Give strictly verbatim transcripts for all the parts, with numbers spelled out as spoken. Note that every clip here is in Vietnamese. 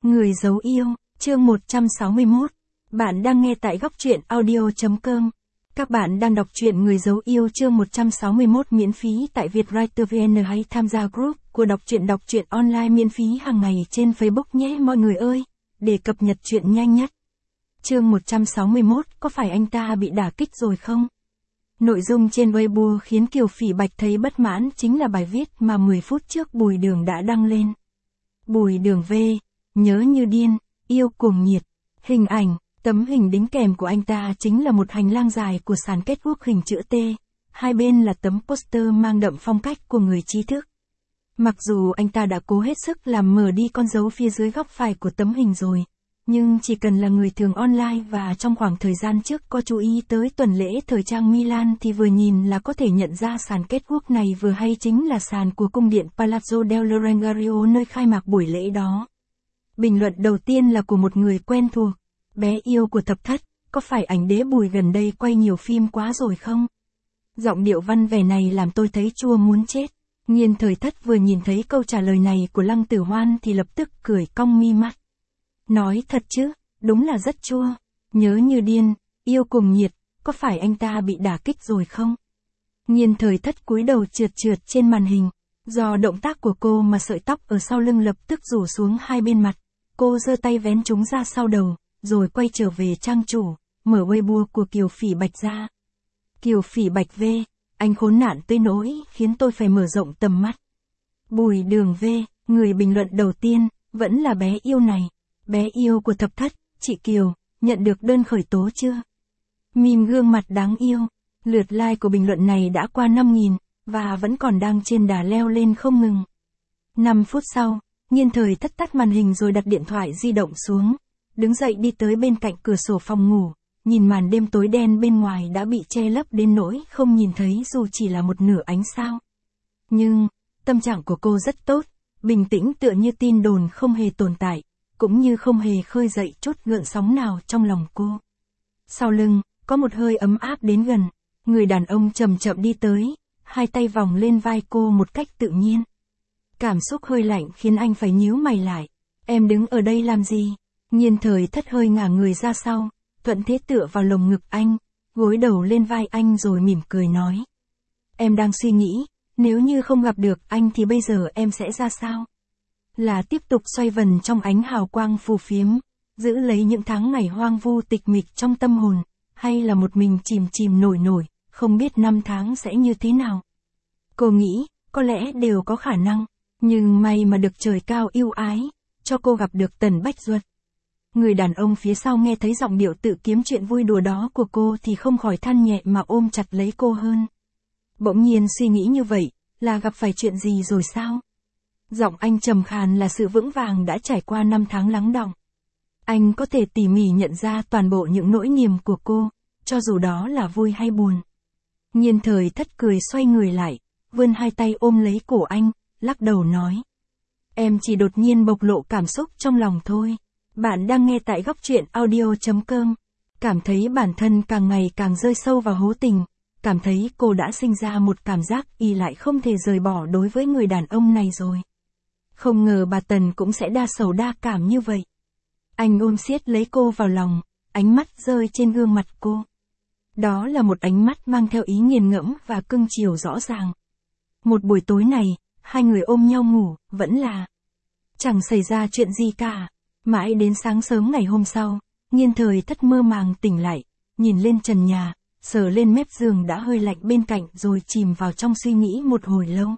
Người giấu yêu, chương một trăm sáu mươi mốt. Bạn đang nghe tại góc truyện audio.com. Các bạn đang đọc truyện Người giấu yêu chương một trăm sáu mươi mốt miễn phí tại Vietwriter vê en hay tham gia group của đọc truyện đọc truyện online miễn phí hàng ngày trên Facebook nhé mọi người ơi, để cập nhật truyện nhanh nhất. Chương một trăm sáu mươi mốt, có phải anh ta bị đả kích rồi không? Nội dung trên Weibo khiến Kiều Phỉ Bạch thấy bất mãn chính là bài viết mà mười phút trước Bùi Đường đã đăng lên. Bùi Đường V, nhớ như điên, yêu cuồng nhiệt. Hình ảnh, tấm hình đính kèm của anh ta chính là một hành lang dài của sàn catwalk hình chữ T. Hai bên là tấm poster mang đậm phong cách của người trí thức. Mặc dù anh ta đã cố hết sức làm mờ đi con dấu phía dưới góc phải của tấm hình rồi, nhưng chỉ cần là người thường online và trong khoảng thời gian trước có chú ý tới tuần lễ thời trang Milan thì vừa nhìn là có thể nhận ra sàn catwalk này vừa hay chính là sàn của cung điện Palazzo del Lorengario nơi khai mạc buổi lễ đó. Bình luận đầu tiên là của một người quen thuộc. Bé yêu của thập thất, có phải ảnh đế Bùi gần đây quay nhiều phim quá rồi không? Giọng điệu văn vẻ này làm tôi thấy chua muốn chết. Nghiên Thời Thất vừa nhìn thấy câu trả lời này của Lăng Tử Hoan thì lập tức cười cong mi mắt. Nói thật chứ, đúng là rất chua. Nhớ như điên, yêu cùng nhiệt, có phải anh ta bị đả kích rồi không? Nghiên Thời Thất cúi đầu trượt trượt trên màn hình. Do động tác của cô mà sợi tóc ở sau lưng lập tức rủ xuống hai bên mặt. Cô giơ tay vén chúng ra sau đầu, rồi quay trở về trang chủ, mở Weibo của Kiều Phỉ Bạch ra. Kiều Phỉ Bạch V, anh khốn nạn tới nỗi khiến tôi phải mở rộng tầm mắt. Bùi Đường V, người bình luận đầu tiên, vẫn là bé yêu này. Bé yêu của thập thất, chị Kiều, nhận được đơn khởi tố chưa? Meme gương mặt đáng yêu, lượt like của bình luận này đã qua năm nghìn, và vẫn còn đang trên đà leo lên không ngừng. năm phút sau, Nghiên Thời Thất tắt màn hình rồi đặt điện thoại di động xuống, đứng dậy đi tới bên cạnh cửa sổ phòng ngủ, nhìn màn đêm tối đen bên ngoài đã bị che lấp đến nỗi không nhìn thấy dù chỉ là một nửa ánh sao. Nhưng, tâm trạng của cô rất tốt, bình tĩnh tựa như tin đồn không hề tồn tại, cũng như không hề khơi dậy chút gợn sóng nào trong lòng cô. Sau lưng, có một hơi ấm áp đến gần, người đàn ông chậm chậm đi tới, hai tay vòng lên vai cô một cách tự nhiên. Cảm xúc hơi lạnh khiến anh phải nhíu mày lại. Em đứng ở đây làm gì? Nghiên Thời Thất hơi ngả người ra sau, thuận thế tựa vào lồng ngực anh, gối đầu lên vai anh rồi mỉm cười nói. Em đang suy nghĩ, nếu như không gặp được anh thì bây giờ em sẽ ra sao? Là tiếp tục xoay vần trong ánh hào quang phù phiếm, giữ lấy những tháng ngày hoang vu tịch mịch trong tâm hồn, hay là một mình chìm chìm nổi nổi, không biết năm tháng sẽ như thế nào? Cô nghĩ, có lẽ đều có khả năng, nhưng may mà được trời cao yêu ái, cho cô gặp được Tần Bách Duật. Người đàn ông phía sau nghe thấy giọng điệu tự kiếm chuyện vui đùa đó của cô thì không khỏi than nhẹ mà ôm chặt lấy cô hơn. Bỗng nhiên suy nghĩ như vậy, là gặp phải chuyện gì rồi sao? Giọng anh trầm khàn là sự vững vàng đã trải qua năm tháng lắng đọng. Anh có thể tỉ mỉ nhận ra toàn bộ những nỗi niềm của cô, cho dù đó là vui hay buồn. Nghiên Thời Thất cười xoay người lại, vươn hai tay ôm lấy cổ anh, lắc đầu nói. Em chỉ đột nhiên bộc lộ cảm xúc trong lòng thôi. Bạn đang nghe tại góc truyện audio.com. Cảm thấy bản thân càng ngày càng rơi sâu vào hố tình. Cảm thấy cô đã sinh ra một cảm giác y lại không thể rời bỏ đối với người đàn ông này rồi. Không ngờ bà Tần cũng sẽ đa sầu đa cảm như vậy. Anh ôm siết lấy cô vào lòng, ánh mắt rơi trên gương mặt cô. Đó là một ánh mắt mang theo ý nghiền ngẫm và cưng chiều rõ ràng. Một buổi tối này, hai người ôm nhau ngủ, vẫn là chẳng xảy ra chuyện gì cả. Mãi đến sáng sớm ngày hôm sau, Nghiên Thời Thất mơ màng tỉnh lại, nhìn lên trần nhà, sờ lên mép giường đã hơi lạnh bên cạnh rồi chìm vào trong suy nghĩ một hồi lâu.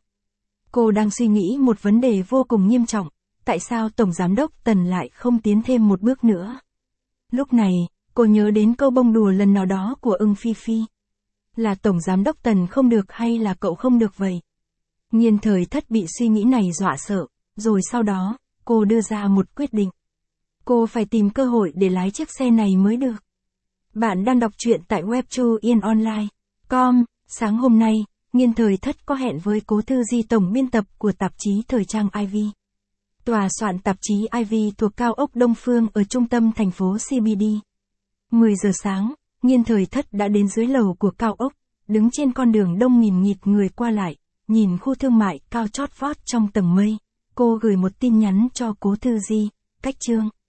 Cô đang suy nghĩ một vấn đề vô cùng nghiêm trọng, tại sao Tổng Giám đốc Tần lại không tiến thêm một bước nữa? Lúc này, cô nhớ đến câu bông đùa lần nào đó của Ưng Phi Phi. Là Tổng Giám đốc Tần không được hay là cậu không được vậy? Nghiên Thời Thất bị suy nghĩ này dọa sợ, rồi sau đó, cô đưa ra một quyết định. Cô phải tìm cơ hội để lái chiếc xe này mới được. Bạn đang đọc truyện tại web yên online chấm com. Sáng hôm nay, Nghiên Thời Thất có hẹn với Cố Thư Di tổng biên tập của tạp chí thời trang Ivy. Tòa soạn tạp chí Ivy thuộc cao ốc Đông Phương ở trung tâm thành phố xê bê đê. mười giờ sáng, Nghiên Thời Thất đã đến dưới lầu của cao ốc, đứng trên con đường đông nghìn nghịt người qua lại, nhìn khu thương mại cao chót vót trong tầng mây. Cô gửi một tin nhắn cho Cố Thư Di, Cách chương